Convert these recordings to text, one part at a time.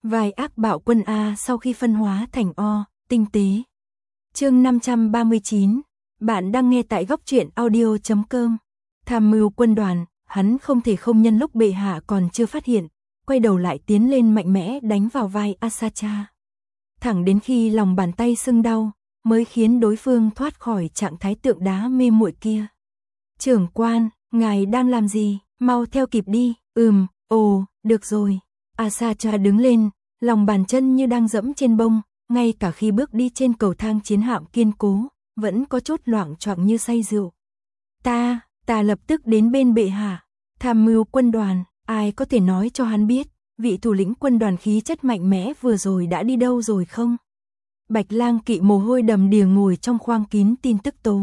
Vai ác bạo quân A sau khi phân hóa thành O, tinh tế. Chương 539, bạn đang nghe tại góc truyện audio.com. Tham mưu quân đoàn, hắn không thể không nhân lúc bệ hạ còn chưa phát hiện, quay đầu lại tiến lên mạnh mẽ đánh vào vai Asacha. Thẳng đến khi lòng bàn tay sưng đau, mới khiến đối phương thoát khỏi trạng thái tượng đá mê muội kia. Trưởng quan, ngài đang làm gì? Mau theo kịp đi. Được rồi. Asacha đứng lên, lòng bàn chân như đang dẫm trên bông, ngay cả khi bước đi trên cầu thang chiến hạm kiên cố, vẫn có chút loạng choạng như say rượu. Ta lập tức đến bên bệ hạ. Tham mưu quân đoàn, ai có thể nói cho hắn biết, vị thủ lĩnh quân đoàn khí chất mạnh mẽ vừa rồi đã đi đâu rồi không? Bạch Lang Kỵ mồ hôi đầm đìa ngồi trong khoang kín tin tức tố.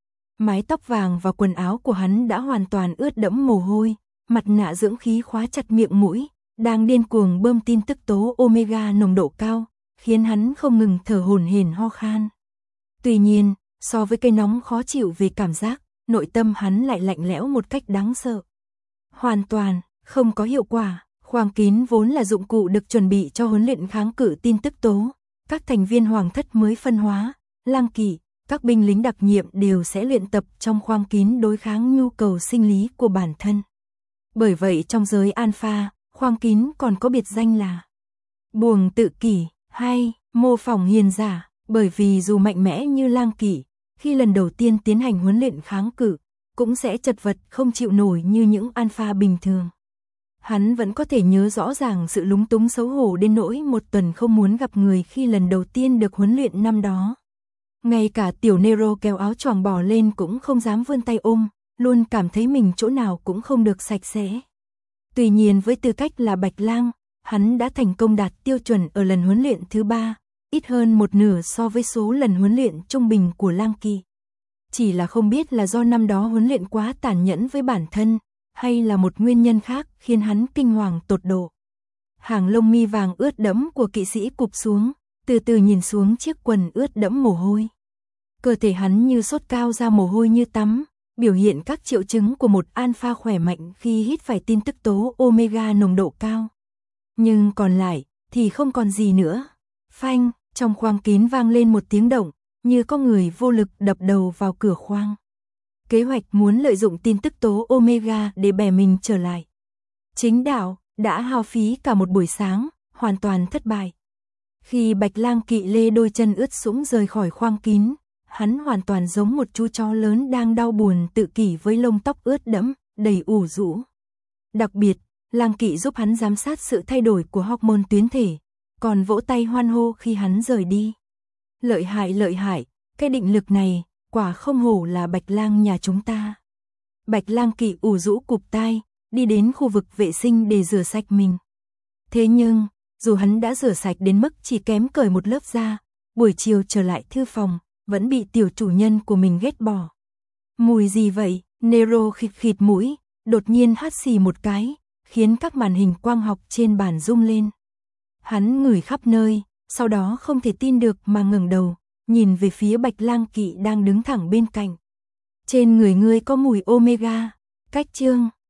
Mái tóc vàng và quần áo của hắn đã hoàn toàn ướt đẫm mồ hôi, mặt nạ dưỡng khí khóa chặt miệng mũi, đang điên cuồng bơm tin tức tố omega nồng độ cao, khiến hắn không ngừng thở hổn hển ho khan. Tuy nhiên, so với cái nóng khó chịu về cảm giác, nội tâm hắn lại lạnh lẽo một cách đáng sợ. Hoàn toàn không có hiệu quả. Khoang kín vốn là dụng cụ được chuẩn bị cho huấn luyện kháng cự tin tức tố. Các thành viên hoàng thất mới phân hóa, lang kỵ, các binh lính đặc nhiệm đều sẽ luyện tập trong khoang kín đối kháng nhu cầu sinh lý của bản thân. Bởi vậy trong giới alpha, khoang kín còn có biệt danh là buồng tự kỷ hay mô phỏng hiền giả, bởi vì dù mạnh mẽ như lang kỵ, khi lần đầu tiên tiến hành huấn luyện kháng cự, cũng sẽ chật vật không chịu nổi như những alpha bình thường. Hắn vẫn có thể nhớ rõ ràng sự lúng túng xấu hổ đến nỗi một tuần không muốn gặp người khi lần đầu tiên được huấn luyện năm đó. Ngay cả tiểu Nero kéo áo choàng bỏ lên cũng không dám vươn tay ôm, luôn cảm thấy mình chỗ nào cũng không được sạch sẽ. Tuy nhiên với tư cách là Bạch Lang, hắn đã thành công đạt tiêu chuẩn ở lần huấn luyện thứ 3, ít hơn một nửa so với số lần huấn luyện trung bình của lang kỵ. Chỉ là không biết là do năm đó huấn luyện quá tàn nhẫn với bản thân, hay là một nguyên nhân khác khiến hắn kinh hoàng tột độ. Hàng lông mi vàng ướt đẫm của kỵ sĩ cụp xuống, từ từ nhìn xuống chiếc quần ướt đẫm mồ hôi. Cơ thể hắn như sốt cao ra mồ hôi như tắm, biểu hiện các triệu chứng của một alpha khỏe mạnh khi hít phải tin tức tố omega nồng độ cao. Nhưng còn lại thì không còn gì nữa. Phanh, trong khoang kín vang lên một tiếng động, như có người vô lực đập đầu vào cửa khoang. Kế hoạch muốn lợi dụng tin tức tố omega để bè mình trở lại. Chính đạo đã hao phí cả một buổi sáng, hoàn toàn thất bại. Khi Bạch Lang Kỵ lê đôi chân ướt sũng rời khỏi khoang kín, hắn hoàn toàn giống một chú chó lớn đang đau buồn tự kỷ với lông tóc ướt đẫm, đầy ủ rũ. Đặc biệt, Lang Kỵ giúp hắn giám sát sự thay đổi của hormone tuyến thể, còn vỗ tay hoan hô khi hắn rời đi. Lợi hại, cái định lực này, quả không hổ là Bạch Lang nhà chúng ta. Bạch Lang Kỵ ủ rũ cụp tai, đi đến khu vực vệ sinh để rửa sạch mình. Thế nhưng, dù hắn đã rửa sạch đến mức chỉ kém cởi một lớp da, buổi chiều trở lại thư phòng, vẫn bị tiểu chủ nhân của mình ghét bỏ. Mùi gì vậy? Nero khịt mũi, đột nhiên hắt xì một cái, khiến các màn hình quang học trên bàn rung lên. Hắn ngửi khắp nơi, sau đó không thể tin được mà ngẩng đầu, nhìn về phía Bạch Lang Kỵ đang đứng thẳng bên cạnh. Trên người ngươi có mùi omega. Cách chương